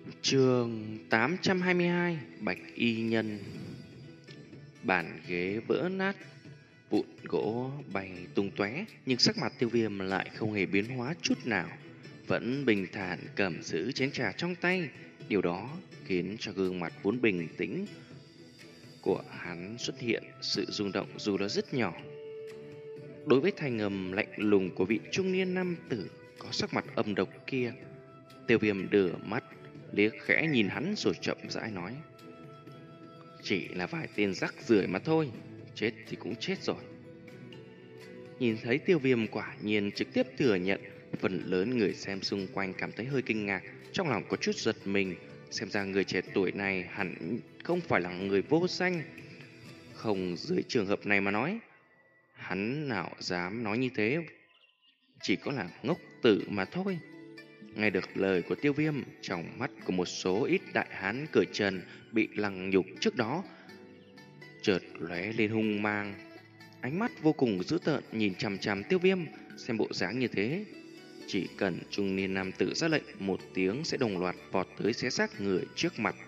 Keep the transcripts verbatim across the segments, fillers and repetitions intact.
Chương tám trăm hai mươi hai Bạch Y Nhân. Bàn ghế vỡ nát, vụn gỗ bay tung tóe, nhưng sắc mặt Tiêu Viêm lại không hề biến hóa chút nào, vẫn bình thản cầm giữ chén trà trong tay. Điều đó khiến cho gương mặt vốn bình tĩnh của hắn xuất hiện sự rung động dù là rất nhỏ. Đối với thanh âm lạnh lùng của vị trung niên nam tử có sắc mặt âm độc kia, Tiêu Viêm đưa mắt liếc khẽ nhìn hắn rồi chậm rãi nói: chỉ là vài tên rắc rưởi mà thôi, chết thì cũng chết rồi. Nhìn thấy Tiêu Viêm quả nhiên trực tiếp thừa nhận, phần lớn người xem xung quanh cảm thấy hơi kinh ngạc, trong lòng có chút giật mình. Xem ra người trẻ tuổi này hẳn không phải là người vô danh. Không, dưới trường hợp này mà nói, hắn nào dám nói như thế, chỉ có là ngốc tử mà thôi. Nghe được lời của Tiêu Viêm, trong mắt của một số ít đại hán cởi trần bị lăng nhục trước đó chợt lóe lên hung mang, ánh mắt vô cùng dữ tợn nhìn chằm chằm Tiêu Viêm. Xem bộ dáng như thế, chỉ cần trung niên nam tử ra lệnh một tiếng sẽ đồng loạt vọt tới xé xác người trước mặt.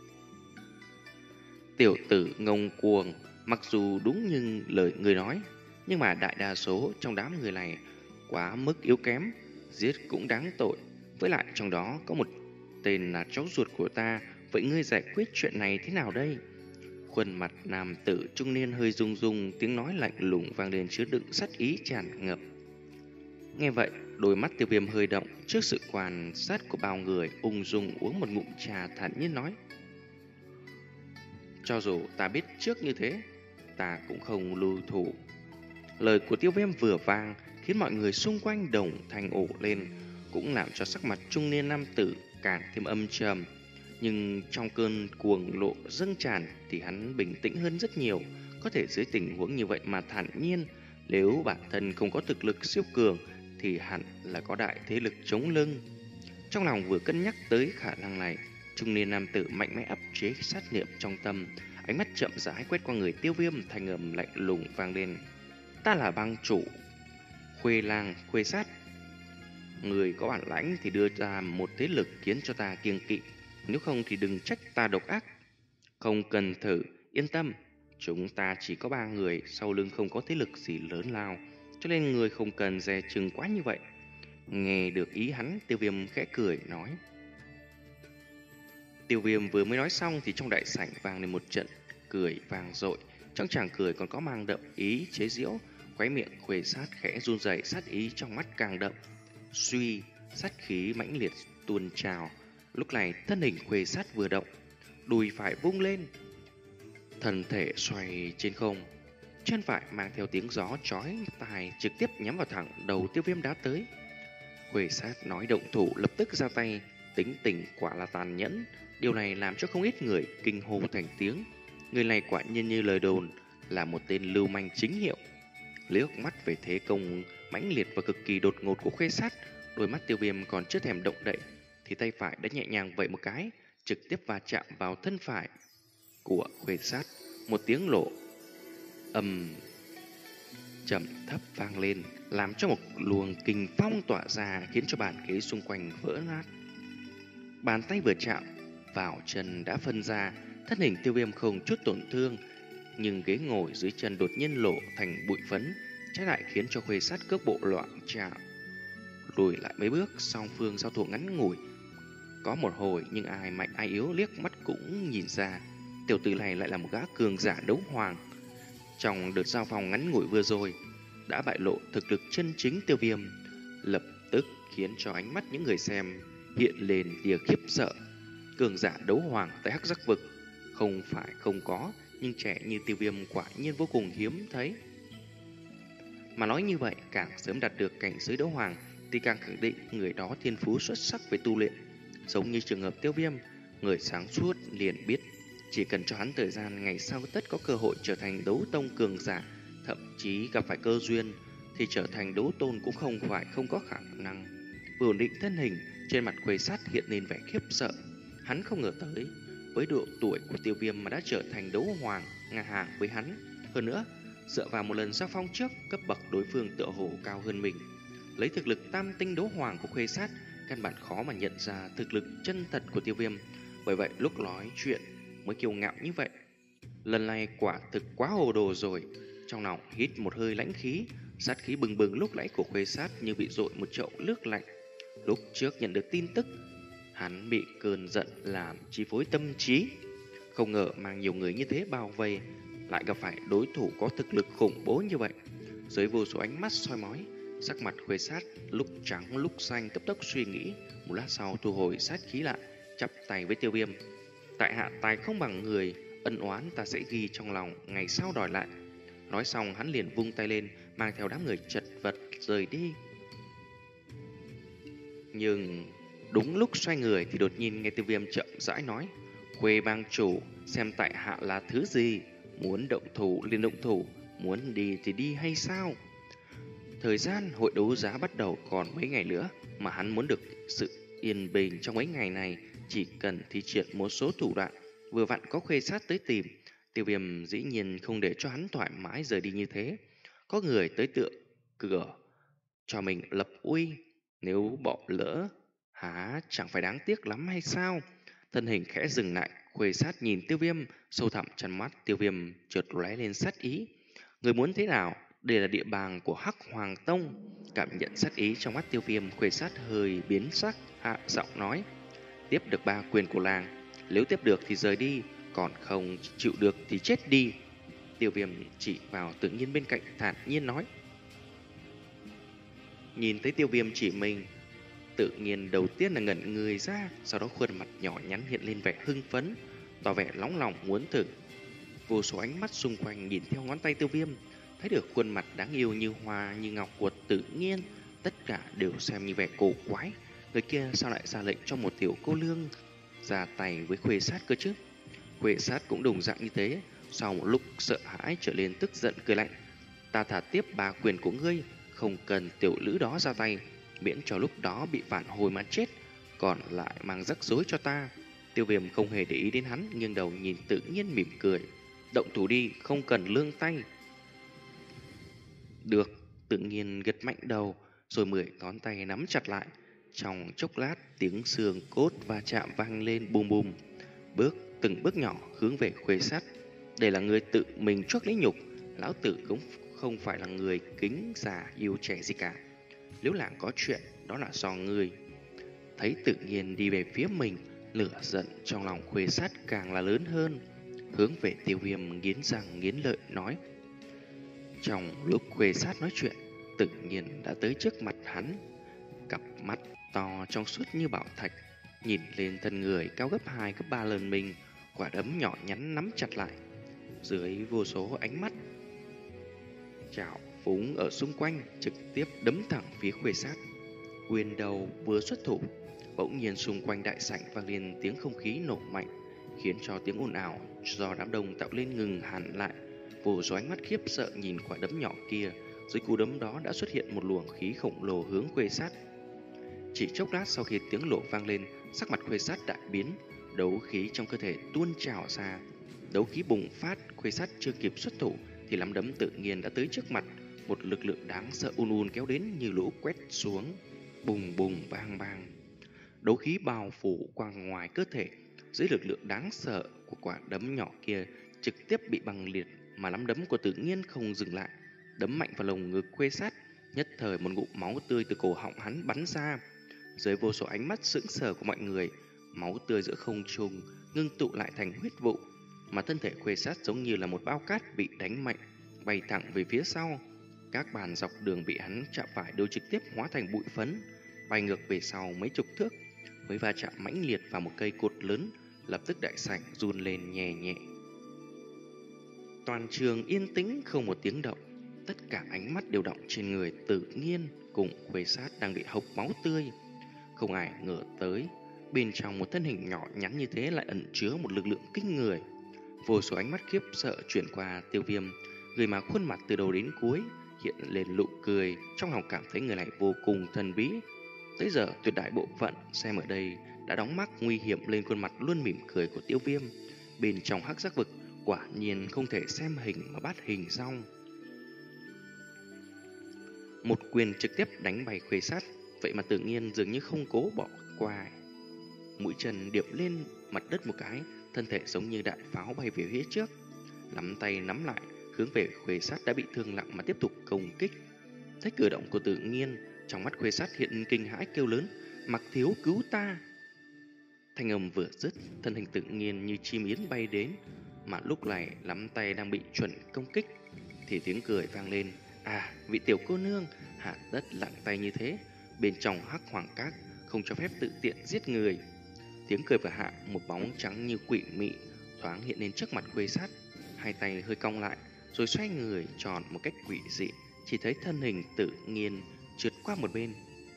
Tiểu tử ngông cuồng, mặc dù đúng như lời người nói, nhưng mà đại đa số trong đám người này quá mức yếu kém, giết cũng đáng tội. Với lại trong đó có một tên là cháu ruột của ta, vậy ngươi giải quyết chuyện này thế nào đây? Khuôn mặt nam tử trung niên hơi rung rung, tiếng nói lạnh lùng vang lên chứa đựng sát ý tràn ngập. Nghe vậy, đôi mắt Tiêu Viêm hơi động trước sự quan sát của bao người, ung dung uống một ngụm trà thản nhiên nói: cho dù ta biết trước như thế, ta cũng không lưu thủ. Lời của Tiêu Viêm vừa vang khiến mọi người xung quanh đồng thanh ồ lên, cũng làm cho sắc mặt trung niên nam tử càng thêm âm trầm. Nhưng trong cơn cuồng lộ dâng tràn thì hắn bình tĩnh hơn rất nhiều, có thể dưới tình huống như vậy mà thản nhiên. Nếu bản thân không có thực lực siêu cường thì hẳn là có đại thế lực chống lưng. Trong lòng vừa cân nhắc tới khả năng này, trung niên nam tử mạnh mẽ áp chế sát niệm trong tâm, ánh mắt chậm rãi quét qua người Tiêu Viêm, thanh âm lạnh lùng vang lên: ta là bang chủ Khuê Lang Khuê Sát, người có bản lãnh thì đưa ra một thế lực khiến cho ta kiêng kỵ, nếu không thì đừng trách ta độc ác. Không cần thử, yên tâm, chúng ta chỉ có ba người, sau lưng không có thế lực gì lớn lao, cho nên người không cần dè chừng quá như vậy. Nghe được ý hắn, Tiêu Viêm khẽ cười nói. Tiêu Viêm vừa mới nói xong thì trong đại sảnh vang lên một trận cười vang dội, trong chàng cười còn có mang đậm ý chế giễu, khóe miệng Khuê Sát khẽ run rẩy, sát ý trong mắt càng đậm. Suy, sát khí mãnh liệt tuôn trào. Lúc này thân hình Khuê Sát vừa động, đùi phải vung lên, thân thể xoay trên không, chân phải mang theo tiếng gió chói tai trực tiếp nhắm vào thẳng đầu Tiêu Viêm đá tới. Khuê Sát nói động thủ lập tức ra tay, tính tình quả là tàn nhẫn. Điều này làm cho không ít người kinh hô thành tiếng. Người này quả nhiên như lời đồn là một tên lưu manh chính hiệu. Liếc mắt về thế công mãnh liệt và cực kỳ đột ngột của Khuê Sát, đôi mắt Tiêu Viêm còn chưa thèm động đậy thì tay phải đã nhẹ nhàng vẫy một cái, trực tiếp va chạm vào thân phải của Khuê Sát. Một tiếng lộ ầm trầm thấp vang lên, làm cho một luồng kình phong tỏa ra, khiến cho bàn ghế xung quanh vỡ nát. Bàn tay vừa chạm vào chân đã phân ra, thân hình Tiêu Viêm không chút tổn thương, nhưng ghế ngồi dưới chân đột nhiên lộ thành bụi phấn, trái lại khiến cho Khuê Sát cước bộ loạn trạo, lùi lại mấy bước. Song phương giao thủ ngắn ngủi có một hồi, nhưng ai mạnh ai yếu liếc mắt cũng nhìn ra tiểu tử này lại là một gã cường giả đấu hoàng. Trong đợt giao phòng ngắn ngủi vừa rồi đã bại lộ thực lực chân chính. Tiêu Viêm lập tức khiến cho ánh mắt những người xem hiện lên tia khiếp sợ. Cường giả đấu hoàng tại Hắc Giác Vực không phải không có, nhưng trẻ như Tiêu Viêm quả nhiên vô cùng hiếm thấy. Mà nói như vậy, càng sớm đạt được cảnh giới đấu hoàng thì càng khẳng định người đó thiên phú xuất sắc về tu luyện. Giống như trường hợp Tiêu Viêm, người sáng suốt liền biết chỉ cần cho hắn thời gian, ngày sau tất có cơ hội trở thành đấu tông cường giả, thậm chí gặp phải cơ duyên thì trở thành đấu tôn cũng không phải không có khả năng. Vừa ổn định thân hình, trên mặt Khuê Sát hiện lên vẻ khiếp sợ. Hắn không ngờ tới với độ tuổi của Tiêu Viêm mà đã trở thành đấu hoàng ngang hàng với hắn. Hơn nữa, dựa vào một lần giao phong trước, cấp bậc đối phương tựa hồ cao hơn mình. Lấy thực lực tam tinh đấu hoàng của Khuê Sát, căn bản khó mà nhận ra thực lực chân thật của Tiêu Viêm. Bởi vậy lúc nói chuyện mới kiêu ngạo như vậy. Lần này quả thực quá hồ đồ rồi. Trong lòng hít một hơi lãnh khí, sát khí bừng bừng lúc nãy của Khuê Sát như bị dội một chậu nước lạnh. Lúc trước nhận được tin tức, hắn bị cơn giận làm chi phối tâm trí. Không ngờ mang nhiều người như thế bao vây, lại gặp phải đối thủ có thực lực khủng bố như vậy. Dưới vô số ánh mắt soi mói, sắc mặt Khuê Sát lúc trắng lúc xanh, cấp tốc suy nghĩ. Một lát sau thu hồi sát khí lại, chắp tay với Tiêu Viêm: tại hạ tài không bằng người, ân oán ta sẽ ghi trong lòng, ngày sau đòi lại. Nói xong hắn liền vung tay lên, mang theo đám người chật vật rời đi. Nhưng đúng lúc xoay người thì đột nhiên nghe Tiêu Viêm chậm rãi nói: Khuê bang chủ, xem tại hạ là thứ gì, muốn động thủ liền động thủ, muốn đi thì đi hay sao? Thời gian hội đấu giá bắt đầu còn mấy ngày nữa, mà hắn muốn được sự yên bình trong mấy ngày này, chỉ cần thi triển một số thủ đoạn. Vừa vặn có Khuê Sát tới tìm, Tiêu Viêm dĩ nhiên không để cho hắn thoải mái rời đi như thế. Có người tới tựa cửa cho mình lập uy, nếu bỏ lỡ há chẳng phải đáng tiếc lắm hay sao? Thân hình khẽ dừng lại, Khuê Sát nhìn Tiêu Viêm, sâu thẳm trong mắt Tiêu Viêm chợt lóe lên sát ý. Người muốn thế nào? Đây là địa bàn của Hắc Hoàng Tông. Cảm nhận sát ý trong mắt Tiêu Viêm, Khuê Sát hơi biến sắc, hạ giọng nói: tiếp được ba quyền của làng, nếu tiếp được thì rời đi, còn không chịu được thì chết đi. Tiêu Viêm chỉ vào Tự Nhiên bên cạnh, thản nhiên nói. Nhìn thấy Tiêu Viêm chỉ mình, Tự Nhiên đầu tiên là ngẩn người ra, sau đó khuôn mặt nhỏ nhắn hiện lên vẻ hưng phấn, tỏ vẻ nóng lòng muốn thử. Vô số ánh mắt xung quanh nhìn theo ngón tay Tiêu Viêm, thấy được khuôn mặt đáng yêu như hoa như ngọc của Tự Nhiên, tất cả đều xem như vẻ cổ quái. Người kia sao lại ra lệnh cho một tiểu cô nương ra tay với Khuê Sát cơ chứ? Khuê Sát cũng đồng dạng như thế, sau một lúc sợ hãi trở lên tức giận cười lạnh: ta thả tiếp ba quyền của ngươi, không cần tiểu lữ đó ra tay, miễn cho lúc đó bị phản hồi mà chết, còn lại mang rắc rối cho ta. Tiêu Viêm không hề để ý đến hắn, nghiêng đầu nhìn Tự Nhiên mỉm cười: động thủ đi, không cần lương tay. Được. Tự Nhiên gật mạnh đầu, rồi mười ngón tay nắm chặt lại. Trong chốc lát, tiếng xương cốt va chạm vang lên bùm bùm. Bước từng bước nhỏ hướng về Khuê Sát. Đây là người tự mình chuốc lấy nhục, lão tử cũng không phải là người kính già yêu trẻ gì cả. Nếu làng có chuyện, đó là do ngươi. Thấy Tự Nhiên đi về phía mình, lửa giận trong lòng Khuê Sát càng là lớn hơn, hướng về Tiêu Viêm nghiến răng nghiến lợi nói. Trong lúc Khuê Sát nói chuyện, Tự Nhiên đã tới trước mặt hắn, cặp mắt to trong suốt như bảo thạch, nhìn lên thân người cao gấp hai gấp ba lần mình, quả đấm nhỏ nhắn nắm chặt lại. Dưới vô số ánh mắt trào phúng ở xung quanh, trực tiếp đấm thẳng phía Khuê Sát. Quyền đầu vừa xuất thủ, bỗng nhiên xung quanh đại sảnh vang lên tiếng không khí nổ mạnh, khiến cho tiếng ồn ào do đám đông tạo lên ngừng hẳn lại. Vô số ánh mắt khiếp sợ nhìn quả đấm nhỏ kia, dưới cú đấm đó đã xuất hiện một luồng khí khổng lồ hướng Khuê Sát. Chỉ chốc lát sau khi tiếng nổ vang lên, sắc mặt Khuê Sát đại biến, đấu khí trong cơ thể tuôn trào ra. Đấu khí bùng phát, Khuê Sát chưa kịp xuất thủ thì nắm đấm Tự Nhiên đã tới trước mặt, một lực lượng đáng sợ ùn ùn kéo đến như lũ quét xuống, bùng bùng bang bang. Đấu khí bao phủ qua ngoài cơ thể, dưới lực lượng đáng sợ của quả đấm nhỏ kia trực tiếp bị băng liệt, mà nắm đấm của Tự Nhiên không dừng lại, đấm mạnh vào lồng ngực Khuê Sát. Nhất thời một ngụm máu tươi từ cổ họng hắn bắn ra. Dưới vô số ánh mắt sững sờ của mọi người, máu tươi giữa không trung ngưng tụ lại thành huyết vụ, mà thân thể Khuê Sát giống như là một bao cát bị đánh mạnh, bay thẳng về phía sau. Các bàn dọc đường bị hắn chạm phải đều trực tiếp hóa thành bụi phấn, bay ngược về sau mấy chục thước, mới va chạm mãnh liệt vào một cây cột lớn, lập tức đại sảnh run lên nhẹ nhẹ. Toàn trường yên tĩnh không một tiếng động, tất cả ánh mắt đều động trên người Tự Nhiên cùng Khuê Sát đang bị hộc máu tươi. Không ai ngờ tới, bên trong một thân hình nhỏ nhắn như thế lại ẩn chứa một lực lượng kinh người. Vô số ánh mắt khiếp sợ chuyển qua Tiêu Viêm, người mà khuôn mặt từ đầu đến cuối hiện lên nụ cười, trong lòng cảm thấy người này vô cùng thần bí. Tới giờ tuyệt đại bộ phận xem ở đây đã đóng mắc nguy hiểm lên khuôn mặt luôn mỉm cười của Tiêu Viêm. Bên trong hắc giác vực quả nhiên không thể xem hình mà bắt hình xong. Một quyền trực tiếp đánh bay Khuê Sát, Vậy mà tự nhiên dường như không cố bỏ qua. Mũi chân điệp lên mặt đất một cái, thân thể giống như đạn pháo bay về phía trước. Nắm tay nắm lại, hướng về Khuê Sát đã bị thương nặng mà tiếp tục công kích. Thấy cử động của tự nhiên, trong mắt Khuê Sát hiện kinh hãi kêu lớn: Mặc Thiếu cứu ta! Thanh âm vừa dứt, thân hình tự nhiên như chim yến bay đến, mà lúc này nắm tay đang bị chuẩn công kích thì tiếng cười vang lên. À, vị tiểu cô nương hạ đất lặng tay như thế, bên trong hắc hoàng các không cho phép tự tiện giết người. Tiếng cười vừa hạ, một bóng trắng như quỷ mị thoáng hiện lên trước mặt Khuê Sát, hai tay hơi cong lại rồi xoay người tròn một cách quỷ dị, chỉ thấy thân hình tự nhiên trượt qua một bên.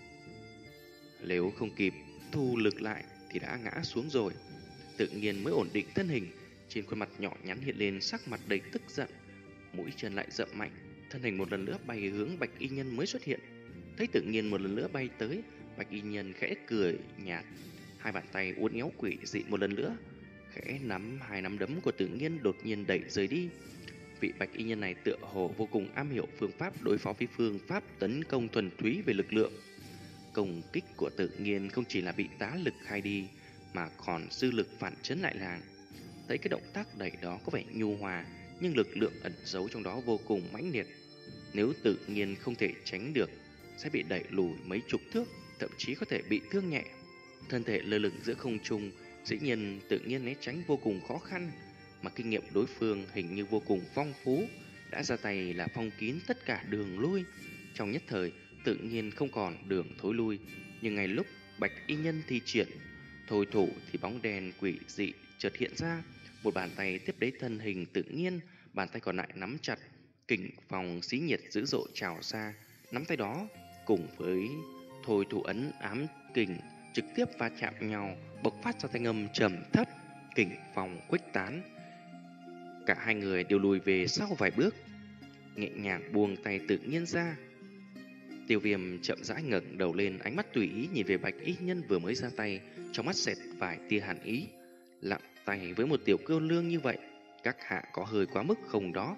Nếu không kịp thu lực lại thì đã ngã xuống rồi. Tự nhiên mới ổn định thân hình, trên khuôn mặt nhỏ nhắn hiện lên sắc mặt đầy tức giận, mũi chân lại dậm mạnh, thân hình một lần nữa bay hướng Bạch Y Nhân mới xuất hiện. Thấy tự nhiên một lần nữa bay tới, Bạch Y Nhân khẽ cười nhạt, hai bàn tay uốn éo quỷ dị một lần nữa, khẽ nắm hai nắm đấm của tự nhiên đột nhiên đẩy rời đi. Vị Bạch Y Nhân này tựa hồ vô cùng am hiểu phương pháp đối phó với phương pháp tấn công thuần túy về lực lượng. Công kích của tự nhiên không chỉ là bị tá lực khai đi, mà còn dư lực phản chấn lại làng. Thấy cái động tác đẩy đó có vẻ nhu hòa, nhưng lực lượng ẩn giấu trong đó vô cùng mãnh liệt. Nếu tự nhiên không thể tránh được, sẽ bị đẩy lùi mấy chục thước, thậm chí có thể bị thương nhẹ. Thân thể lơ lửng giữa không trung, dĩ nhiên tự nhiên né tránh vô cùng khó khăn, mà kinh nghiệm đối phương hình như vô cùng phong phú, đã ra tay là phong kín tất cả đường lui. Trong nhất thời, tự nhiên không còn đường thối lui, nhưng ngay lúc Bạch Y Nhân thi triển thôi thủ thì bóng đèn quỷ dị chợt hiện ra, một bàn tay tiếp lấy thân hình tự nhiên, bàn tay còn lại nắm chặt, kình phòng xí nhiệt dữ dội trào ra. Nắm tay đó cùng với thôi thủ ấn ám kình trực tiếp va chạm nhau, bộc phát ra thanh âm trầm thấp, kình phòng khuếch tán. Cả hai người đều lùi về sau vài bước, nhẹ nhàng buông tay tự nhiên ra. Tiêu Viêm chậm rãi ngẩng đầu lên, ánh mắt tùy ý nhìn về Bạch Y Nhân vừa mới ra tay, trong mắt xẹt vài tia hàn ý. Lặng tay với một tiểu cô lương như vậy, các hạ có hơi quá mức không đó?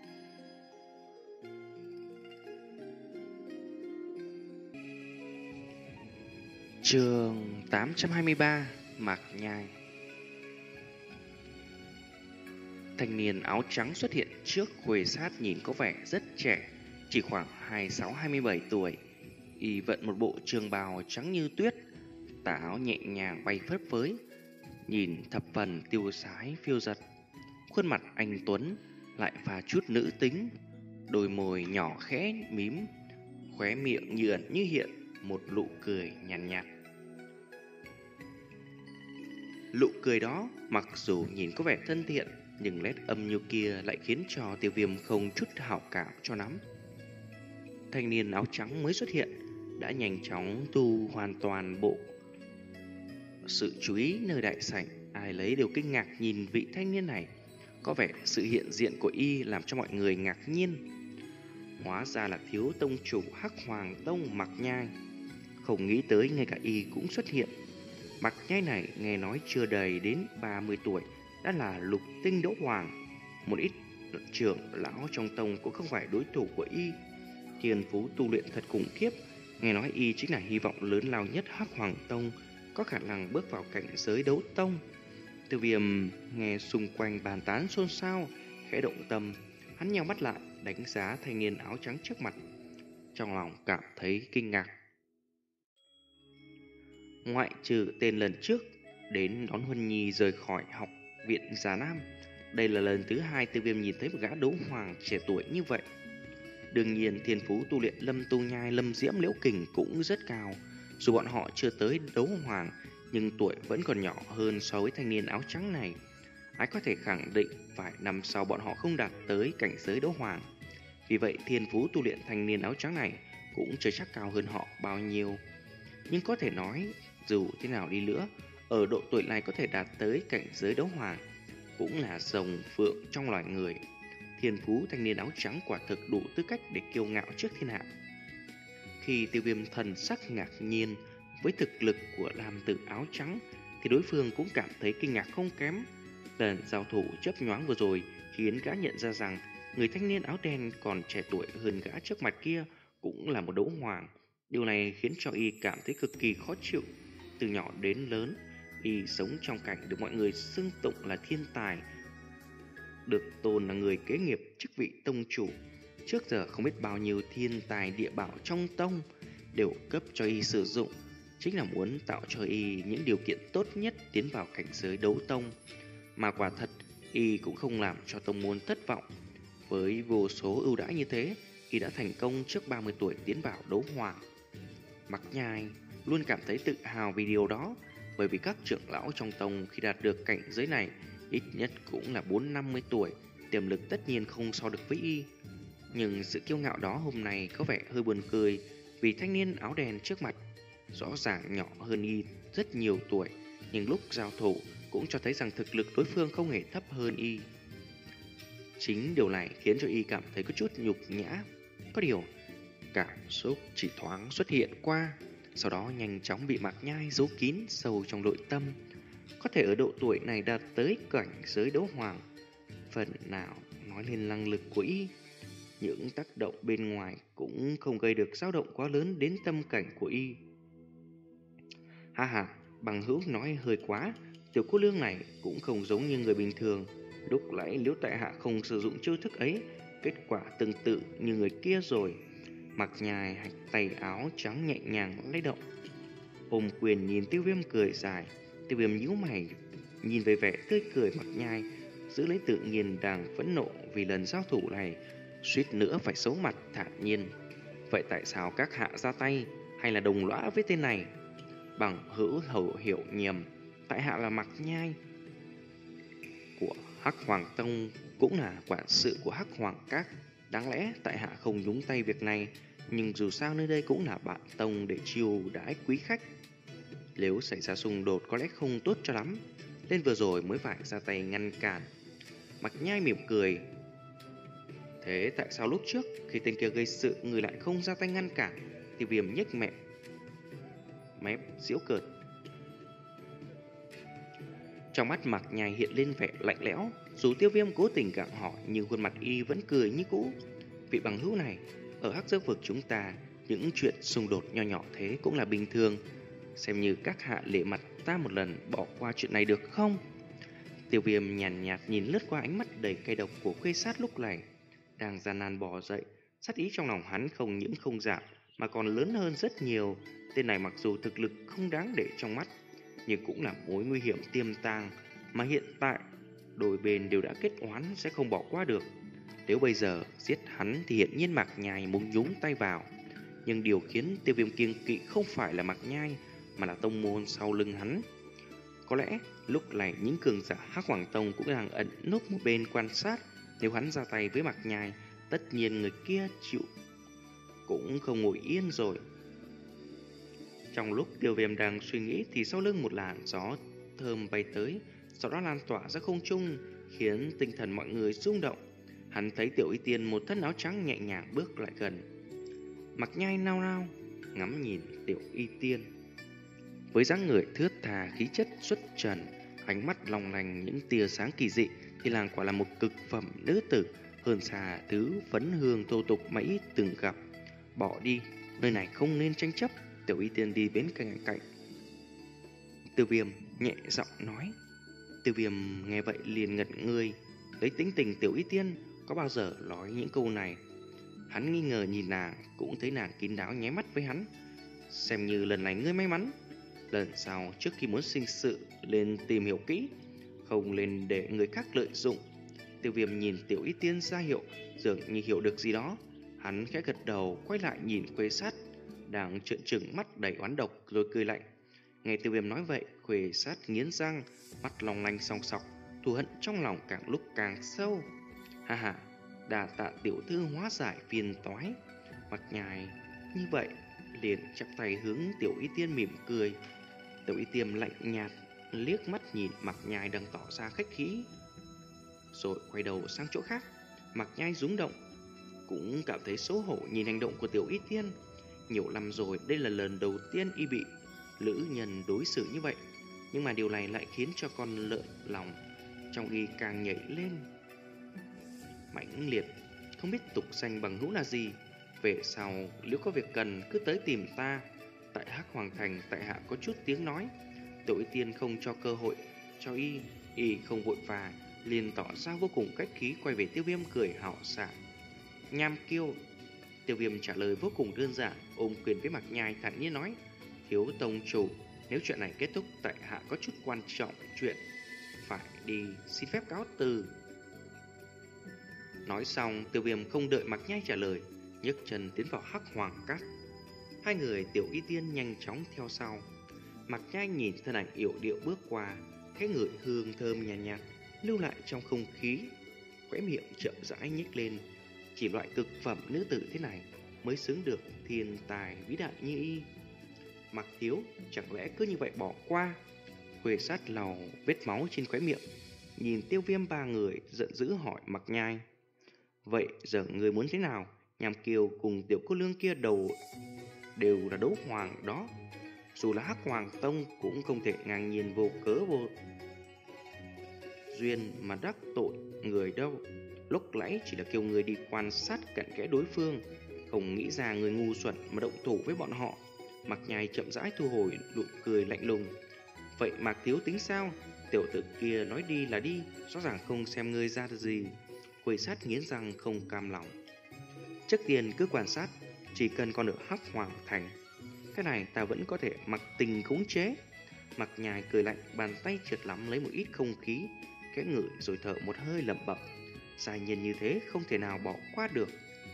Chương tám trăm hai mươi ba, Mạc Nhai. Thanh niên áo trắng xuất hiện trước Khuê Sát nhìn có vẻ rất trẻ, chỉ khoảng hai mươi sáu hai mươi bảy tuổi. Y vận một bộ trường bào trắng như tuyết, tà áo nhẹ nhàng bay phất phới, nhìn thập phần tiêu sái phiêu giật. Khuôn mặt anh tuấn lại pha chút nữ tính, đôi môi nhỏ khẽ mím, khóe miệng như ẩn như hiện một nụ cười nhàn nhạt, nhạt. Nụ cười đó mặc dù nhìn có vẻ thân thiện, nhưng nét âm nhu kia lại khiến cho Tiêu Viêm không chút hảo cảm cho lắm. Thanh niên áo trắng mới xuất hiện đã nhanh chóng thu hoàn toàn bộ sự chú ý nơi đại sảnh, ai lấy đều kinh ngạc nhìn vị thanh niên này. Có vẻ sự hiện diện của y làm cho mọi người ngạc nhiên. Hóa ra là thiếu tông chủ Hắc Hoàng Tông Mạc Nhai. Không nghĩ tới ngay cả y cũng xuất hiện. Mạc Nhai này nghe nói chưa đầy đến ba mươi tuổi đã là lục tinh đấu hoàng. Một ít trưởng lão trong tông cũng không phải đối thủ của y. Thiên phú tu luyện thật khủng khiếp. Nghe nói y chính là hy vọng lớn lao nhất Hắc Hoàng Tông, có khả năng bước vào cảnh giới đấu tông. Tiêu Viêm nghe xung quanh bàn tán xôn xao, khẽ động tâm, hắn nheo mắt lại đánh giá thanh niên áo trắng trước mặt, trong lòng cảm thấy kinh ngạc. Ngoại trừ tên lần trước đến đón Huân Nhi rời khỏi học viện Già Nam, đây là lần thứ hai Tiêu Viêm nhìn thấy một gã đấu hoàng trẻ tuổi như vậy. Đương nhiên thiên phú tu luyện Lâm Tu Nhai, Lâm Diễm, Liễu Kình cũng rất cao. Dù bọn họ chưa tới đấu hoàng, nhưng tuổi vẫn còn nhỏ hơn so với thanh niên áo trắng này. Ai có thể khẳng định vài năm sau bọn họ không đạt tới cảnh giới đấu hoàng. Vì vậy thiên phú tu luyện thanh niên áo trắng này cũng chưa chắc cao hơn họ bao nhiêu. Nhưng có thể nói, dù thế nào đi nữa, ở độ tuổi này có thể đạt tới cảnh giới đấu hoàng cũng là rồng phượng trong loài người. Thiên phú thanh niên áo trắng quả thực đủ tư cách để kiêu ngạo trước thiên hạ. Khi Tiêu Viêm thần sắc ngạc nhiên với thực lực của nam tử áo trắng, thì đối phương cũng cảm thấy kinh ngạc không kém. Lần giao thủ chớp nhoáng vừa rồi khiến gã nhận ra rằng người thanh niên áo đen còn trẻ tuổi hơn gã trước mặt kia cũng là một đấu hoàng, Điều này khiến cho y cảm thấy cực kỳ khó chịu. Từ nhỏ đến lớn, y sống trong cảnh được mọi người xưng tụng là thiên tài, được tôn là người kế nghiệp chức vị tông chủ. Trước giờ không biết bao nhiêu thiên tài địa bảo trong tông đều cấp cho y sử dụng, chính là muốn tạo cho y những điều kiện tốt nhất tiến vào cảnh giới đấu tông. Mà quả thật, y cũng không làm cho tông môn thất vọng. Với vô số ưu đãi như thế, y đã thành công trước ba mươi tuổi tiến vào đấu hoàng. Mạc Nhai luôn cảm thấy tự hào vì điều đó, bởi vì các trưởng lão trong tông khi đạt được cảnh giới này ít nhất cũng là bốn năm mươi tuổi, tiềm lực tất nhiên không so được với y. Nhưng sự kiêu ngạo đó hôm nay có vẻ hơi buồn cười, vì thanh niên áo đen trước mặt rõ ràng nhỏ hơn y rất nhiều tuổi, nhưng lúc giao thủ cũng cho thấy rằng thực lực đối phương không hề thấp hơn y. Chính điều này khiến cho y cảm thấy có chút nhục nhã. Có điều, cảm xúc chỉ thoáng xuất hiện qua, sau đó nhanh chóng bị Mạc Nhai giấu kín sâu trong nội tâm. Có thể ở độ tuổi này đạt tới cảnh giới đấu hoàng, phần nào nói lên năng lực của y. Những tác động bên ngoài cũng không gây được dao động quá lớn đến tâm cảnh của y. Ha ha, bằng hữu nói hơi quá, tiểu cô nương này cũng không giống như người bình thường. Lúc nãy nếu tại hạ không sử dụng chiêu thức ấy, kết quả tương tự như người kia rồi. Mặc nhài hạch tay áo trắng nhẹ nhàng lay động. Ôm quyền nhìn Tiêu Viêm cười dài. Tiêu Viêm nhíu mày nhìn về vẻ tươi cười Mặc Nhai, giữ lấy tự nhiên đang phẫn nộ vì lần giao thủ này, suýt nữa phải xấu mặt thản nhiên. Vậy tại sao các hạ ra tay, hay là đồng lõa với tên này? Bằng hữu hầu hiểu nhầm, tại hạ là Mặc Nhai của Hắc Hoàng Tông, cũng là quản sự của Hắc Hoàng Các. Đáng lẽ tại hạ không nhúng tay việc này, nhưng dù sao nơi đây cũng là bạn tông để chiêu đãi quý khách. Nếu xảy ra xung đột có lẽ không tốt cho lắm, nên vừa rồi mới phải ra tay ngăn cản. Mặc Nhai mỉm cười. Thế tại sao lúc trước khi tên kia gây sự người lại không ra tay ngăn cản? Tiêu Viêm nhếch mẹ mép giễu cợt. Trong mắt Mặc Nhai hiện lên vẻ lạnh lẽo. Dù Tiêu Viêm cố tình gặng hỏi, nhưng khuôn mặt y vẫn cười như cũ. Vị bằng hữu này, ở Hắc Giới Vực chúng ta, những chuyện xung đột nho nhỏ thế cũng là bình thường. Xem như các hạ lệ mặt ta một lần, bỏ qua chuyện này được không? Tiêu Viêm nhàn nhạt, nhạt nhìn lướt qua ánh mắt đầy cay độc của Khuê Sát lúc này. Đang gian nan bò dậy, sát ý trong lòng hắn không những không giảm mà còn lớn hơn rất nhiều. Tên này mặc dù thực lực không đáng để trong mắt, nhưng cũng là mối nguy hiểm tiềm tàng mà hiện tại đôi bên đều đã kết oán, sẽ không bỏ qua được. Nếu bây giờ giết hắn thì hiển nhiên Mạc Nhai muốn nhúng tay vào. Nhưng điều khiến Tiêu Viêm kiêng kỵ không phải là Mạc Nhai, mà là tông môn sau lưng hắn. Có lẽ lúc này những cường giả Hắc Hoàng Tông cũng đang ẩn núp một bên quan sát. Nếu hắn ra tay với Mạc Nhai, tất nhiên người kia chịu cũng không ngồi yên rồi. Trong lúc Tiêu Viêm đang suy nghĩ thì sau lưng một làn gió thơm bay tới, sau đó lan tỏa ra không trung, khiến tinh thần mọi người rung động. Hắn thấy Tiểu Y Tiên một thân áo trắng nhẹ nhàng bước lại gần. Mặc Nhai nao nao ngắm nhìn Tiểu Y Tiên. Với dáng người thướt tha, khí chất xuất trần, ánh mắt long lanh những tia sáng kỳ dị, thì làng quả là một cực phẩm nữ tử, hơn xa thứ phấn hương thô tục mà ít từng gặp. Bỏ đi, nơi này không nên tranh chấp. Tiểu Y Tiên đi bên cạnh cạnh Tiêu Viêm nhẹ giọng nói. Tiêu Viêm nghe vậy liền ngẩn người. Lấy tính tình Tiểu Y Tiên có bao giờ nói những câu này. Hắn nghi ngờ nhìn nàng, cũng thấy nàng kín đáo nháy mắt với hắn. Xem như lần này ngươi may mắn, lần sau trước khi muốn sinh sự lên tìm hiểu kỹ, không lên để người khác lợi dụng. Tiêu Viêm nhìn Tiểu Y Tiên ra hiệu, dường như hiểu được gì đó. Hắn khẽ gật đầu, quay lại nhìn Khuê Sát đang trợn trừng mắt đầy oán độc, rồi cười lạnh. Nghe Tiêu Viêm nói vậy, Khuê Sát nghiến răng, mắt long lanh song sọc, thù hận trong lòng càng lúc càng sâu. Ha ha, đà tạ tiểu thư hóa giải phiền toái. Mặc Nhai như vậy liền chắp tay hướng Tiểu Y Tiên mỉm cười. Tiểu Y Tiên lạnh nhạt liếc mắt nhìn Mặc Nhai đang tỏ ra khách khí, rồi quay đầu sang chỗ khác. Mặc Nhai rúng động, cũng cảm thấy xấu hổ nhìn hành động của Tiểu Y Tiên. Nhiều năm rồi, đây là lần đầu tiên y bị lữ nhân đối xử như vậy, nhưng mà điều này lại khiến cho con lợn lòng trong y càng nhảy lên mãnh liệt. Không biết tục danh bằng hữu là gì? Về sau nếu có việc cần cứ tới tìm ta. Tại Hắc Hoàng Thành tại hạ có chút tiếng nói. Tiểu Y Tiên không cho cơ hội cho y, y không vội vàng, liền tỏ ra vô cùng cách khí quay về Tiêu Viêm cười hảo xạ. Nham Kiêu. Tiêu Viêm trả lời vô cùng đơn giản, ôm quyền với Mạc Nhai thản nhiên nói: Thiếu tông chủ, nếu chuyện này kết thúc, tại hạ có chút quan trọng chuyện phải đi, xin phép cáo từ. Nói xong, Tiêu Viêm không đợi Mạc Nhai trả lời, nhấc chân tiến vào Hắc Hoàng Cát. Hai người Tiểu Y Tiên nhanh chóng theo sau. Mạc Nhai nhìn thân ảnh yểu điệu bước qua, cái ngửi hương thơm nhàn nhạt, nhạt lưu lại trong không khí, khóe miệng chậm rãi nhếch lên. Chỉ loại cực phẩm nữ tử thế này mới xứng được thiên tài vĩ đại như y. Mạc thiếu, chẳng lẽ cứ như vậy bỏ qua? Khuê sát lau vết máu trên khóe miệng, nhìn Tiêu Viêm ba người giận dữ hỏi Mạc Nhai: Vậy giờ người muốn thế nào? Nham Kiều cùng tiểu cô lương kia đầu đều là đấu hoàng đó, dù là Hắc Hoàng Tông cũng không thể ngang nhiên vô cớ vô duyên mà đắc tội người đâu. Lúc nãy chỉ là kêu người đi quan sát cặn kẽ đối phương, không nghĩ ra người ngu xuẩn mà động thủ với bọn họ. Mạc Nhai chậm rãi thu hồi nụ cười lạnh lùng. Vậy Mạc thiếu tính sao? Tiểu tử kia nói đi là đi, rõ ràng không xem ngươi ra gì. Quỷ sát nghiến răng không cam lòng. Trước tiên cứ quan sát, chỉ cần còn ở Hắc Hoàng Thành, cái này ta vẫn có thể mặc tình khống chế. Mạc Nhai cười lạnh, bàn tay trượt lắm lấy một ít không khí, cái ngửi rồi thở một hơi lẩm bẩm. Sai nhân như thế không thể nào bỏ qua được.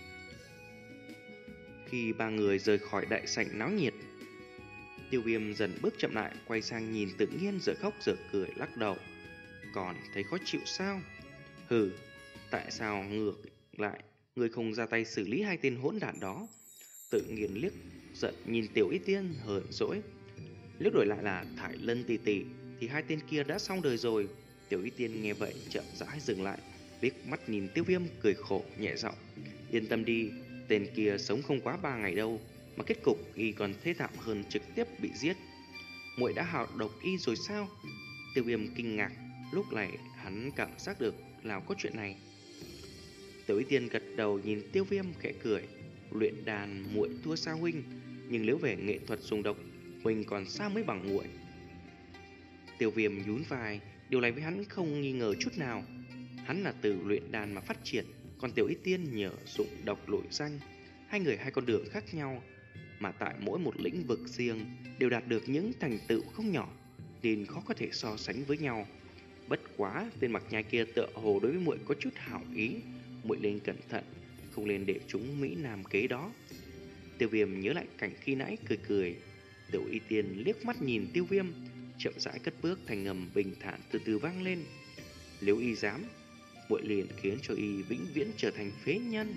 Khi ba người rời khỏi đại sảnh náo nhiệt, Tiêu Viêm dần bước chậm lại, quay sang nhìn Tự Nhiên dở khóc dở cười lắc đầu. Còn thấy khó chịu sao? Hừ, tại sao ngược lại người không ra tay xử lý hai tên hỗn đản đó? Tự Nhiên liếc giận nhìn Tiểu Y Tiên hờn dỗi. Nếu đổi lại là Thải Lân tỷ tỷ thì hai tên kia đã xong đời rồi. Tiểu Y Tiên nghe vậy chậm rãi dừng lại, liếc mắt nhìn Tiêu Viêm cười khổ nhẹ giọng. Yên tâm đi, tên kia sống không quá ba ngày đâu, mà kết cục y còn thê thảm hơn trực tiếp bị giết. Muội đã hào độc y rồi sao? Tiêu Viêm kinh ngạc, lúc này hắn cảm giác được là có chuyện này. Tiểu Y Tiên gật đầu nhìn Tiêu Viêm khẽ cười. Luyện đàn muội thua xa huynh, nhưng nếu về nghệ thuật dùng độc, huynh còn xa mới bằng muội. Tiêu Viêm nhún vai, điều này với hắn không nghi ngờ chút nào. Hắn là từ luyện đàn mà phát triển, còn Tiểu Y Tiên nhờ dụng độc nổi danh. Hai người hai con đường khác nhau, mà tại mỗi một lĩnh vực riêng đều đạt được những thành tựu không nhỏ, nên khó có thể so sánh với nhau. Bất quá tên Mạc Nhai kia tựa hồ đối với muội có chút hảo ý, muội nên cẩn thận, không nên để chúng mỹ nam kế đó. Tiêu Viêm nhớ lại cảnh khi nãy cười cười. Tiểu Y Tiên liếc mắt nhìn Tiêu Viêm, chậm rãi cất bước, thành ngầm bình thản từ từ vang lên. Nếu y dám, muội liền khiến cho y vĩnh viễn trở thành phế nhân.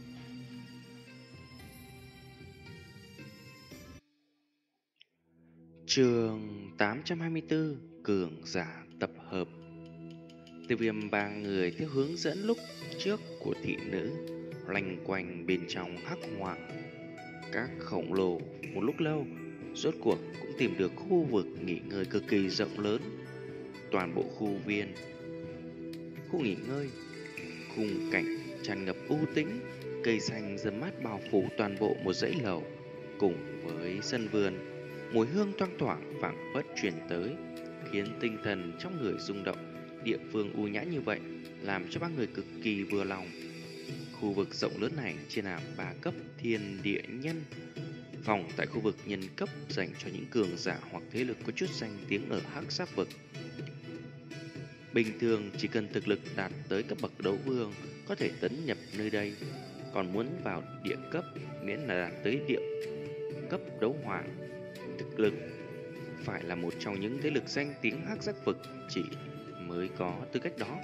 Chương tám trăm hai mươi tư, cường giả tập hợp. Tiêu Viêm ba người theo hướng dẫn lúc trước của thị nữ, loanh quanh bên trong Hắc Hoàng các khổng lồ một lúc lâu, rốt cuộc cũng tìm được khu vực nghỉ ngơi cực kỳ rộng lớn. Toàn bộ khu viên, khu nghỉ ngơi, khung cảnh tràn ngập u tĩnh, cây xanh râm mát bao phủ toàn bộ một dãy lầu, cùng với sân vườn, mùi hương thoang thoảng phảng phất truyền tới, khiến tinh thần trong người rung động. Địa phương u nhã như vậy làm cho ba người cực kỳ vừa lòng. Khu vực rộng lớn này chia làm ba cấp thiên địa nhân. Phòng tại khu vực nhân cấp dành cho những cường giả hoặc thế lực có chút danh tiếng ở hắc sát vực. Bình thường chỉ cần thực lực đạt tới cấp bậc đấu vương có thể tấn nhập nơi đây. Còn muốn vào địa cấp miễn là đạt tới địa cấp đấu hoàng, thực lực phải là một trong những thế lực danh tiếng hắc giác vực chỉ mới có tư cách đó.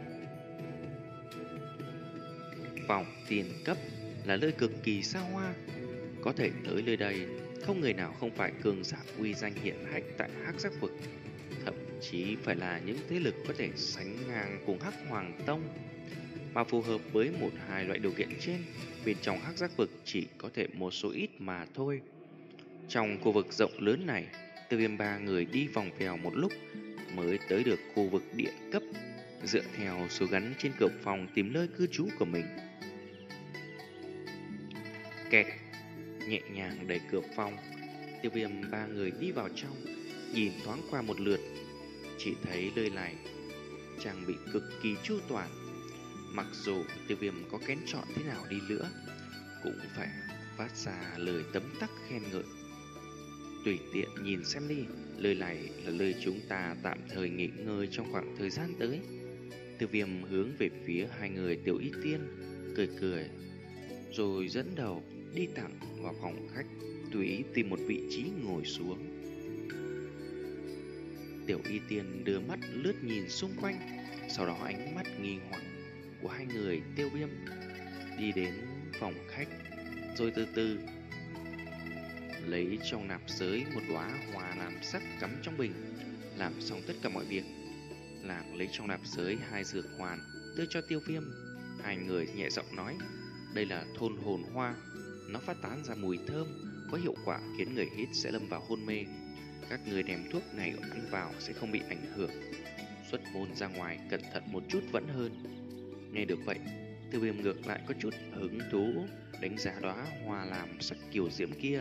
Phòng tiền cấp là nơi cực kỳ xa hoa, có thể tới nơi đây không người nào không phải cường giả uy danh hiển hách tại hắc giác vực, thậm chí phải là những thế lực có thể sánh ngang cùng Hắc Hoàng Tông. Mà phù hợp với một hai loại điều kiện trên, bên trong hắc giác vực chỉ có thể một số ít mà thôi. Trong khu vực rộng lớn này, Tiêu Viêm ba người đi vòng vèo một lúc mới tới được khu vực địa cấp, dựa theo số gắn trên cửa phòng tìm nơi cư trú của mình. Kẹt, nhẹ nhàng đẩy cửa phòng. Tiêu Viêm ba người đi vào trong, nhìn thoáng qua một lượt, chỉ thấy nơi này trang bị cực kỳ chu toàn. Mặc dù Tiêu Viêm có kén chọn thế nào đi nữa, cũng phải phát ra lời tấm tắc khen ngợi. Tùy tiện nhìn xem đi, nơi này là nơi chúng ta tạm thời nghỉ ngơi trong khoảng thời gian tới. Tiêu Viêm hướng về phía hai người Tiểu Y Tiên, cười cười, rồi dẫn đầu đi thẳng vào phòng khách, tùy ý tìm một vị trí ngồi xuống. Tiểu Y Tiên đưa mắt lướt nhìn xung quanh, sau đó ánh mắt nghi hoặc của hai người Tiêu Viêm đi đến phòng khách, rồi từ từ lấy trong nạp giới một đóa hoa làm sắc cắm trong bình. Làm xong tất cả mọi việc, nàng lấy trong nạp giới hai dược hoàn đưa cho Tiêu Viêm. Hai người nhẹ giọng nói, đây là thôn hồn hoa, nó phát tán ra mùi thơm, có hiệu quả khiến người hít sẽ lâm vào hôn mê. Các người đem thuốc này ăn vào sẽ không bị ảnh hưởng. Xuất môn ra ngoài cẩn thận một chút vẫn hơn. Nghe được vậy, Tiêu Viêm ngược lại có chút hứng thú, đánh giá đóa hoa làm sắc kiều diễm kia.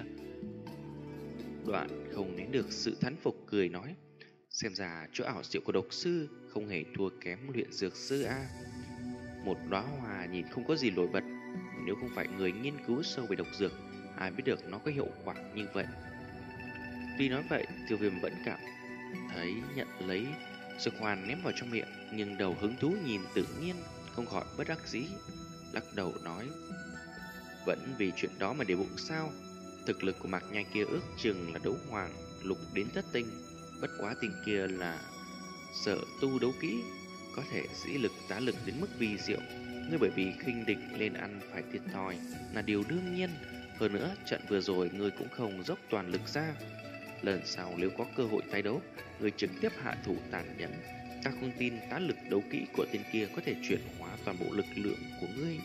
Đoạn không nén được sự thán phục, cười nói, xem ra chỗ ảo diệu của độc sư không hề thua kém luyện dược sư a. Một đóa hoa nhìn không có gì nổi bật, nếu không phải người nghiên cứu sâu về độc dược, ai biết được nó có hiệu quả như vậy. Tuy nói vậy, Tiêu Viêm vẫn cảm thấy nhận lấy dược hoàn ném vào trong miệng, nhưng đầu hứng thú nhìn tự nhiên, không khỏi bất đắc dĩ, lắc đầu nói, vẫn vì chuyện đó mà để bụng sao? Thực lực của Mạc Nhai kia ước chừng là đấu hoàng lục đến thất tinh, bất quá tinh kia là sở tu đấu kỹ, có thể dĩ lực tá lực đến mức vi diệu. Ngươi bởi vì khinh địch lên ăn phải thiệt thòi là điều đương nhiên. Hơn nữa, trận vừa rồi ngươi cũng không dốc toàn lực ra. Lần sau nếu có cơ hội tái đấu, ngươi trực tiếp hạ thủ tàn nhẫn. Ta không tin tá lực đấu kỹ của tên kia có thể chuyển hóa toàn bộ lực lượng của ngươi.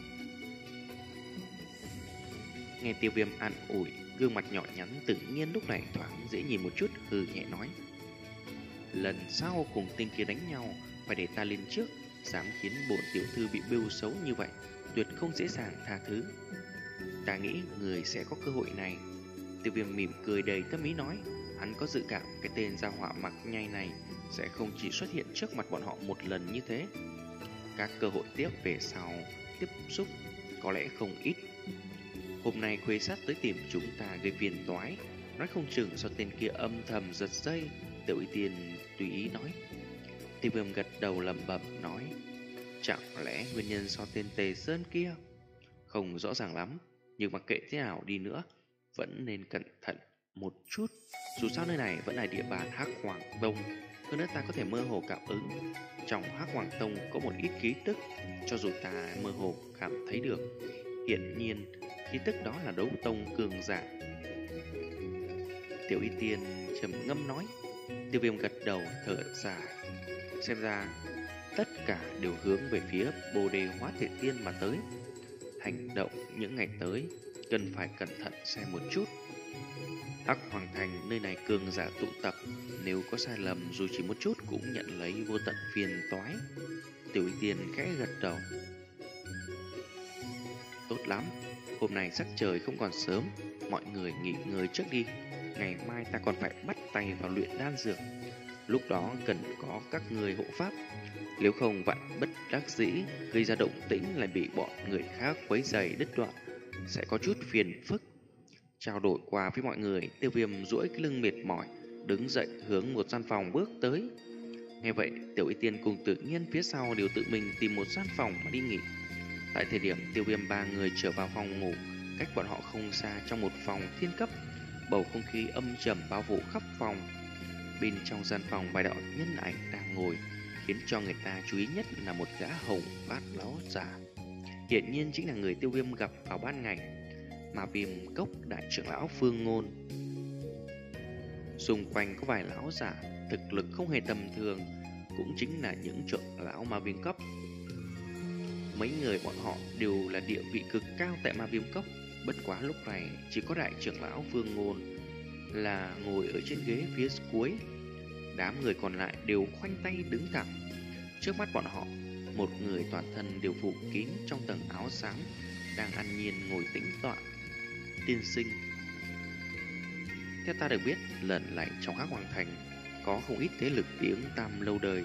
Nghe Tiêu Viêm an ủi, gương mặt nhỏ nhắn tự nhiên lúc này thoáng dễ nhìn một chút, hừ nhẹ nói, lần sau cùng tên kia đánh nhau phải để ta lên trước. Dám khiến bổn tiểu thư bị bêu xấu như vậy, tuyệt không dễ dàng tha thứ. Ta nghĩ người sẽ có cơ hội này. Tiêu Viêm mỉm cười đầy tâm ý nói, hắn có dự cảm cái tên gia họa Mạc Nhai này sẽ không chỉ xuất hiện trước mặt bọn họ một lần như thế. Các cơ hội tiếp về sau tiếp xúc có lẽ không ít. Hôm nay Khuê Sát tới tìm chúng ta gây phiền toái, nói không chừng do tên kia âm thầm giật dây. Tiểu Y Tiên tùy ý nói. Tiêu Viêm gật đầu lẩm bẩm nói, chẳng lẽ nguyên nhân do tên Tề Sơn kia? Không rõ ràng lắm, nhưng mặc kệ thế nào đi nữa, vẫn nên cẩn thận một chút. Dù sao nơi này vẫn là địa bàn Hắc Hoàng Tông, hơn nữa ta có thể mơ hồ cảm ứng trong Hắc Hoàng Tông có một ít khí tức, cho dù ta mơ hồ cảm thấy được. Hiển nhiên, khí tức đó là đấu tông cường giả. Tiểu Y Tiên trầm ngâm nói. Tiêu Viêm gật đầu thở dài, xem ra tất cả đều hướng về phía Bồ Đề Hóa Thể Tiên mà tới. Hành động những ngày tới cần phải cẩn thận xem một chút. Hắc Hoàng Thành nơi này cường giả tụ tập, nếu có sai lầm dù chỉ một chút cũng nhận lấy vô tận phiền toái. Tiểu Y Tiên khẽ gật đầu. Tốt lắm, hôm nay sắc trời không còn sớm, mọi người nghỉ ngơi trước đi. Ngày mai ta còn phải bắt tay vào luyện đan dược, lúc đó cần có các người hộ pháp. Nếu không vạn bất đắc dĩ gây ra động tĩnh lại bị bọn người khác quấy rầy đứt đoạn, sẽ có chút phiền phức. Trao đổi qua với mọi người, Tiêu Viêm duỗi cái lưng mệt mỏi, đứng dậy hướng một gian phòng bước tới. Nghe vậy, Tiểu Y Tiên cùng Tự Nhiên phía sau đều tự mình tìm một gian phòng mà đi nghỉ. Tại thời điểm Tiêu Viêm ba người trở vào phòng ngủ, cách bọn họ không xa trong một phòng thiên cấp, bầu không khí âm trầm bao phủ khắp phòng. Bên trong gian phòng vài đạo nhân ảnh đang ngồi, khiến cho người ta chú ý nhất là một gã hồng bát lão giả. Hiển nhiên chính là người Tiêu Viêm gặp vào ban ngày, mà Viêm Cốc đại trưởng lão Phương Ngôn. Xung quanh có vài lão giả thực lực không hề tầm thường, cũng chính là những trưởng lão ma viêm cấp. Mấy người bọn họ đều là địa vị cực cao tại ma viêm cốc. Bất quá lúc này chỉ có đại trưởng lão Phương Ngôn là ngồi ở trên ghế phía cuối. Đám người còn lại đều khoanh tay đứng thẳng. Trước mắt bọn họ, một người toàn thân đều phủ kín trong tầng áo sáng đang an nhiên ngồi tĩnh tọa. tiên sinh. Theo ta được biết, lần này trong Hắc Hoàng Thành có không ít thế lực tiếng tăm lâu đời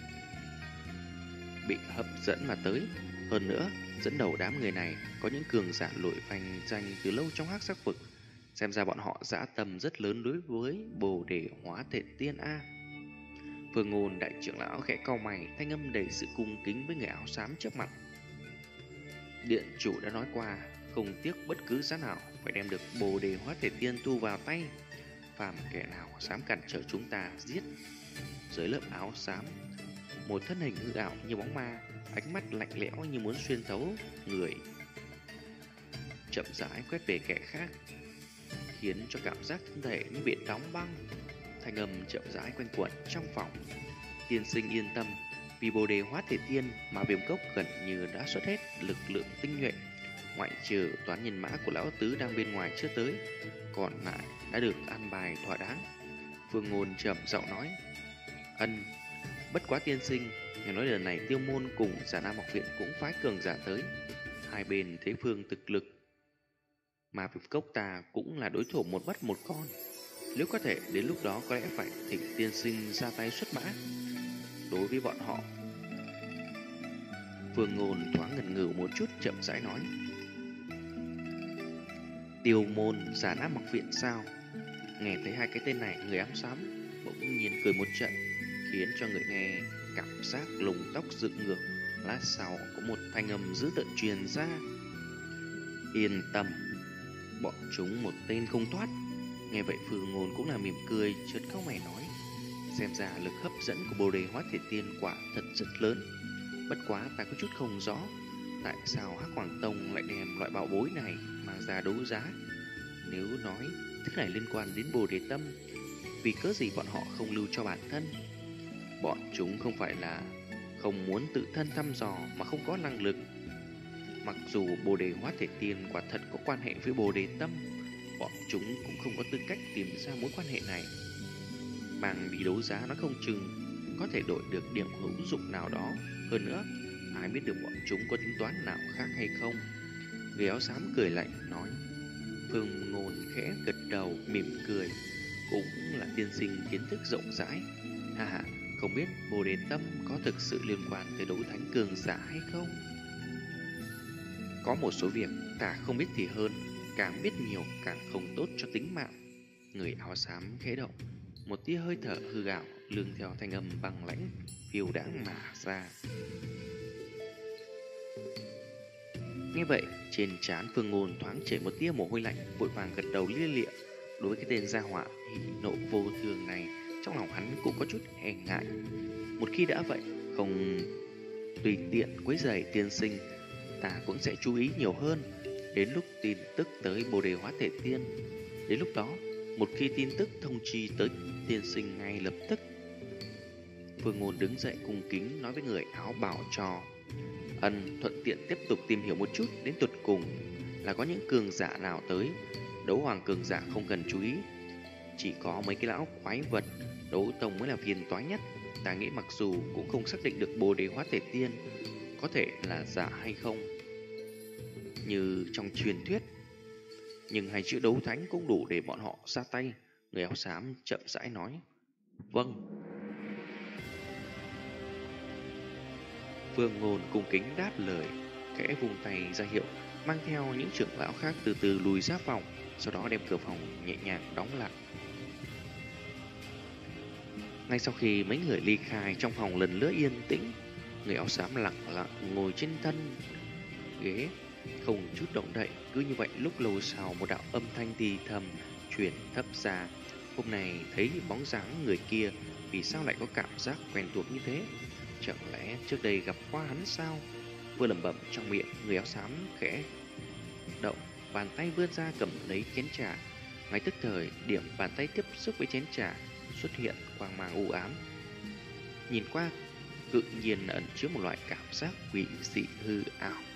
bị hấp dẫn mà tới. Hơn nữa, dẫn đầu đám người này có những cường giả nổi vành danh từ lâu trong Hắc Sắc vực. Xem ra bọn họ dã tâm rất lớn đối với Bồ Đề Hóa Thể Tiên a. Vương Ngôn đại trưởng lão khẽ cau mày, thanh âm đầy sự cung kính với người áo xám trước mặt. Điện chủ đã nói qua, không tiếc bất cứ giá nào phải đem được Bồ Đề Hóa Thể Tiên thu vào tay. Phàm kẻ nào dám cản trở chúng ta giết. Dưới lớp áo xám, một thân hình hư ảo như bóng ma, ánh mắt lạnh lẽo như muốn xuyên thấu người, chậm rãi quét về kẻ khác, khiến cho cảm giác thân thể như bị đóng băng. Thanh âm chậm rãi quanh quẩn trong phòng. Tiên sinh yên tâm, vì Bồ Đề Hóa Thể Tiên mà Viêm Cốc gần như đã xuất hết lực lượng tinh nhuệ, ngoại trừ toán nhân mã của lão tứ đang bên ngoài chưa tới, còn lại đã được an bài thỏa đáng. Vương Ngôn trầm giọng nói: Ân, bất quá tiên sinh, nghe nói lần này Tiêu Môn cùng Giả Nam học viện cũng phái cường giả tới, hai bên thế phương thực lực, mà Viêm Cốc ta cũng là đối thủ một mất một con. Nếu có thể, đến lúc đó có lẽ phải thỉnh tiên sinh ra tay xuất mã đối với bọn họ. Vương Ngôn thoáng ngần ngừ một chút, chậm rãi nói: Tiêu Môn, Giả Nam học viện sao? Nghe thấy hai cái tên này, người áo xám bỗng nhiên cười một trận, khiến cho người nghe cảm giác lùng tóc dựng ngược. Lát sau có một thanh âm dữ tợn truyền ra: Yên tâm, bọn chúng một tên không thoát. Nghe vậy Phương Ngôn cũng là mỉm cười, chợt cau mày nói: Xem ra lực hấp dẫn của Bồ Đề Hóa Thể Tiên quả thật rất lớn. Bất quá ta có chút không rõ, tại sao Hắc Hoàng Tông lại đem loại bảo bối này mang ra đấu giá? Nếu nói thứ này liên quan đến Bồ Đề Tâm, vì cớ gì bọn họ không lưu cho bản thân? Bọn chúng không phải là không muốn tự thân thăm dò mà không có năng lực. Mặc dù Bồ Đề Hóa Thể Tiên quả thật có quan hệ với Bồ Đề Tâm, bọn chúng cũng không có tư cách tìm ra mối quan hệ này. Mang đi đấu giá nó không chừng có thể đổi được điểm hữu dụng nào đó. Hơn nữa, ai biết được bọn chúng có tính toán nào khác hay không? Người áo xám cười lạnh nói. Phương Ngôn khẽ gật đầu mỉm cười, cũng là tiên sinh kiến thức rộng rãi. Ha ha, không biết Bồ Đề Tâm có thực sự liên quan tới đấu thánh cường giả hay không? Có một số việc ta không biết thì hơn, càng biết nhiều càng không tốt cho tính mạng. Người áo xám khẽ động, một tia hơi thở hư ảo lương theo thanh âm băng lãnh phiêu đãng mà ra. Nghe vậy, trên trán Phương Ngôn thoáng chảy một tia mồ hôi lạnh, vội vàng gật đầu lia lịa. Đối với cái tên gia họa hỉ nộ vô thường này, trong lòng hắn cũng có chút e ngại. Một khi đã vậy, không tùy tiện quấy rầy tiên sinh, ta cũng sẽ chú ý nhiều hơn. Đến lúc tin tức tới Bồ Đề Hóa Thể Tiên, đến lúc đó, một khi tin tức thông chi tới tiên sinh ngay lập tức. Phương Ngôn đứng dậy cung kính nói với người áo bào cho. Ân thuận tiện tiếp tục tìm hiểu một chút đến tuột cùng là có những cường giả nào tới. Đấu hoàng cường giả không cần chú ý, chỉ có mấy cái lão quái vật đấu tông mới là phiền toái nhất. Ta nghĩ mặc dù cũng không xác định được Bồ Đề Hóa Thể Tiên có thể là giả hay không như trong truyền thuyết, nhưng hai chữ đấu thánh cũng đủ để bọn họ ra tay. Người áo xám chậm rãi nói. Vâng. Phương Ngôn cung kính đáp lời, khẽ vùng tay ra hiệu, mang theo những trưởng lão khác từ từ lùi ra phòng, sau đó đem cửa phòng nhẹ nhàng đóng lại. Ngay sau khi mấy người ly khai, trong phòng lần nữa yên tĩnh. Người áo xám lặng lặng ngồi trên thân ghế, không chút động đậy. Cứ như vậy lúc lâu sau, một đạo âm thanh thì thầm truyền thấp ra. Hôm nay thấy bóng dáng người kia, vì sao lại có cảm giác quen thuộc như thế? Chẳng lẽ trước đây gặp qua hắn sao? Vừa lẩm bẩm trong miệng, người áo xám khẽ động, bàn tay vươn ra cầm lấy chén trà. Ngay tức thời, điểm bàn tay tiếp xúc với chén trà xuất hiện quang mang u ám. Nhìn qua, tự nhiên ẩn chứa một loại cảm giác quỷ dị hư ảo.